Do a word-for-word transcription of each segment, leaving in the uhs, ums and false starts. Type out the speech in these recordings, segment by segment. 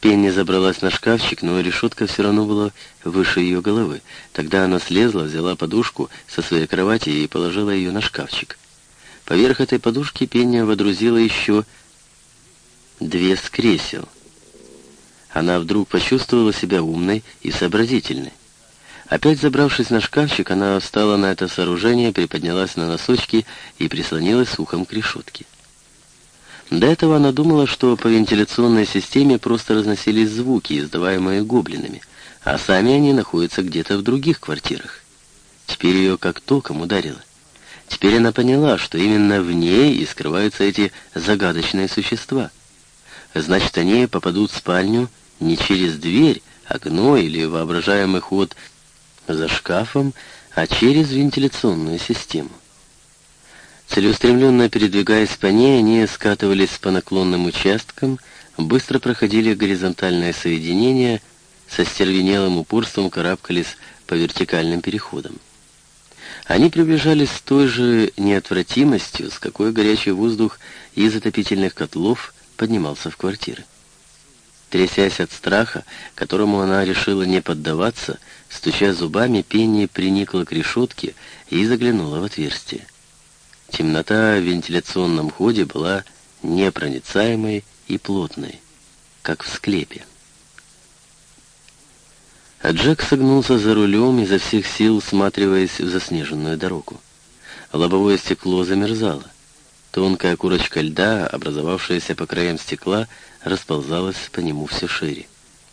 Пенни забралась на шкафчик, но решетка все равно была выше ее головы. Тогда она слезла, взяла подушку со своей кровати и положила ее на шкафчик. Поверх этой подушки Пенни водрузила еще две с кресел. Она вдруг почувствовала себя умной и сообразительной. Опять забравшись на шкафчик, она встала на это сооружение, приподнялась на носочки и прислонилась ухом к решетке. До этого она думала, что по вентиляционной системе просто разносились звуки, издаваемые гоблинами, а сами они находятся где-то в других квартирах. Теперь ее как током ударило. Теперь она поняла, что именно в ней и скрываются эти загадочные существа. Значит, они попадут в спальню не через дверь, окно или воображаемый ход за шкафом, а через вентиляционную систему. Целеустремленно передвигаясь по ней, они скатывались по наклонным участкам, быстро проходили горизонтальное соединение, со стервенелым упорством карабкались по вертикальным переходам. Они приближались с той же неотвратимостью, с какой горячий воздух из отопительных котлов поднимался в квартиры. Трясясь от страха, которому она решила не поддаваться, стуча зубами, Пенни приникла к решетке и заглянула в отверстие. Темнота в вентиляционном ходе была непроницаемой и плотной, как в склепе. А Джек согнулся за рулем, изо всех сил всматриваясь в заснеженную дорогу. Лобовое стекло замерзало. Тонкая корочка льда, образовавшаяся по краям стекла, расползалась по нему все шире.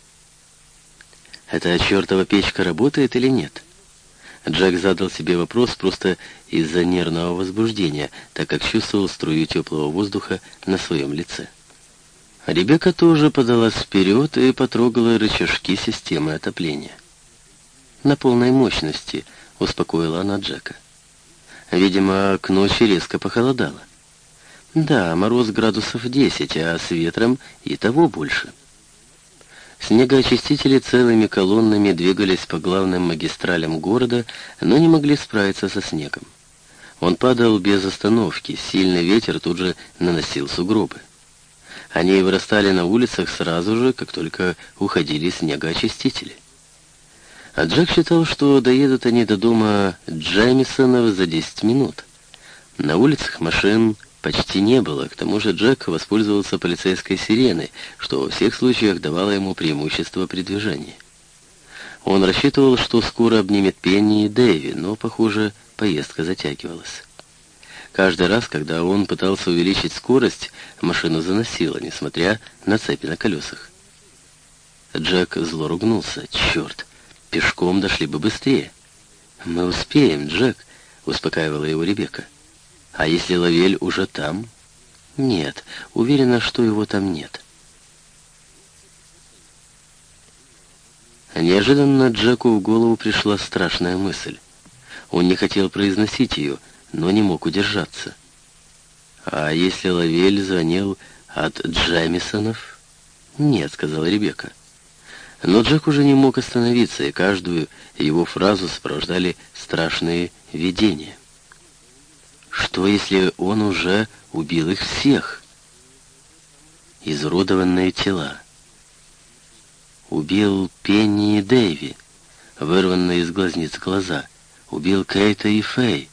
«Эта чертова печка работает или нет?» Джек задал себе вопрос просто из-за нервного возбуждения, так как чувствовал струю теплого воздуха на своем лице. Ребекка тоже подалась вперед и потрогала рычажки системы отопления. «На полной мощности», — успокоила она Джека. «Видимо, к ночи резко похолодало». «Да, мороз градусов десять, а с ветром и того больше». Снегоочистители целыми колоннами двигались по главным магистралям города, но не могли справиться со снегом. Он падал без остановки, сильный ветер тут же наносил сугробы. Они вырастали на улицах сразу же, как только уходили снегоочистители. А Джек считал, что доедут они до дома Джеймисонов за десять минут. На улицах машин почти не было, к тому же Джек воспользовался полицейской сиреной, что во всех случаях давало ему преимущество при движении. Он рассчитывал, что скоро обнимет Пенни и Дэви, но, похоже, поездка затягивалась. Каждый раз, когда он пытался увеличить скорость, машину заносило, несмотря на цепи на колесах. Джек зло ругнулся. «Черт, пешком дошли бы быстрее». «Мы успеем, Джек», — успокаивала его Ребекка. «А если Лавель уже там?» «Нет, уверена, что его там нет». Неожиданно Джеку в голову пришла страшная мысль. Он не хотел произносить ее, но не мог удержаться. «А если Лавель звонил от Джеймисонов?» «Нет», — сказала Ребекка. Но Джек уже не мог остановиться, и каждую его фразу сопровождали страшные видения. Что, если он уже убил их всех? Изуродованные тела. Убил Пенни и Дэви, вырванные из глазниц глаза. Убил Кейта и Фэй.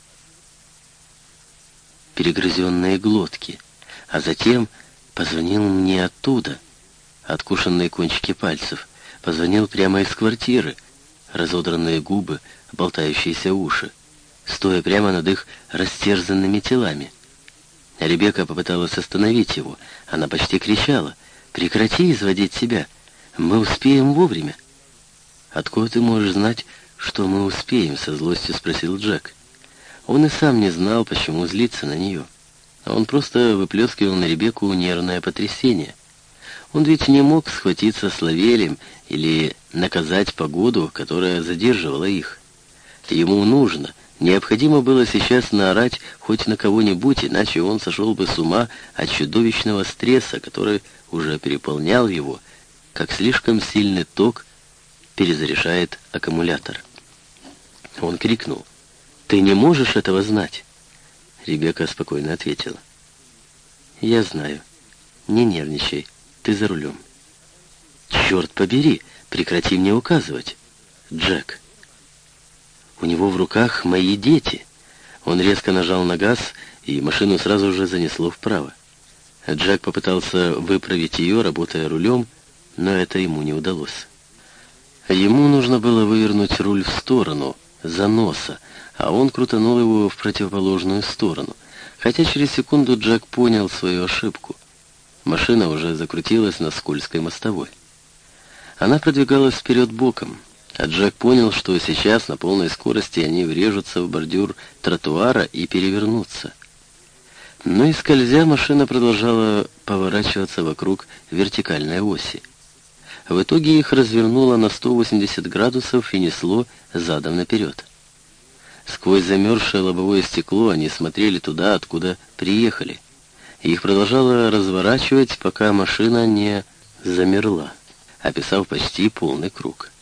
Перегрызенные глотки. А затем позвонил мне оттуда, откушенные кончики пальцев. Позвонил прямо из квартиры, разодранные губы, болтающиеся уши, стоя прямо над их растерзанными телами. Ребекка попыталась остановить его. Она почти кричала: «Прекрати изводить себя! Мы успеем вовремя!» «Откуда ты можешь знать, что мы успеем?» — со злостью спросил Джек. Он и сам не знал, почему злиться на нее. Он просто выплескивал на Ребекку нервное потрясение. Он ведь не мог схватиться с Лавелем или наказать погоду, которая задерживала их. Ему нужно, необходимо было сейчас наорать хоть на кого-нибудь, иначе он сошел бы с ума от чудовищного стресса, который уже переполнял его, как слишком сильный ток перезаряжает аккумулятор. Он крикнул: «Ты не можешь этого знать!» Ребекка спокойно ответила: «Я знаю. Не нервничай, ты за рулем». «Черт побери, прекрати мне указывать!» «Джек!» «У него в руках мои дети!» Он резко нажал на газ, и машину сразу же занесло вправо. Джек попытался выправить ее, работая рулем, но это ему не удалось. Ему нужно было вывернуть руль в сторону, за носа, а он крутанул его в противоположную сторону. Хотя через секунду Джек понял свою ошибку. Машина уже закрутилась на скользкой мостовой. Она продвигалась вперед боком, а Джек понял, что сейчас на полной скорости они врежутся в бордюр тротуара и перевернутся. Но и скользя, машина продолжала поворачиваться вокруг вертикальной оси. В итоге их развернуло на сто восемьдесят градусов и несло задом наперед. Сквозь замерзшее лобовое стекло они смотрели туда, откуда приехали. Их продолжало разворачивать, пока машина не замерла, описав почти полный круг.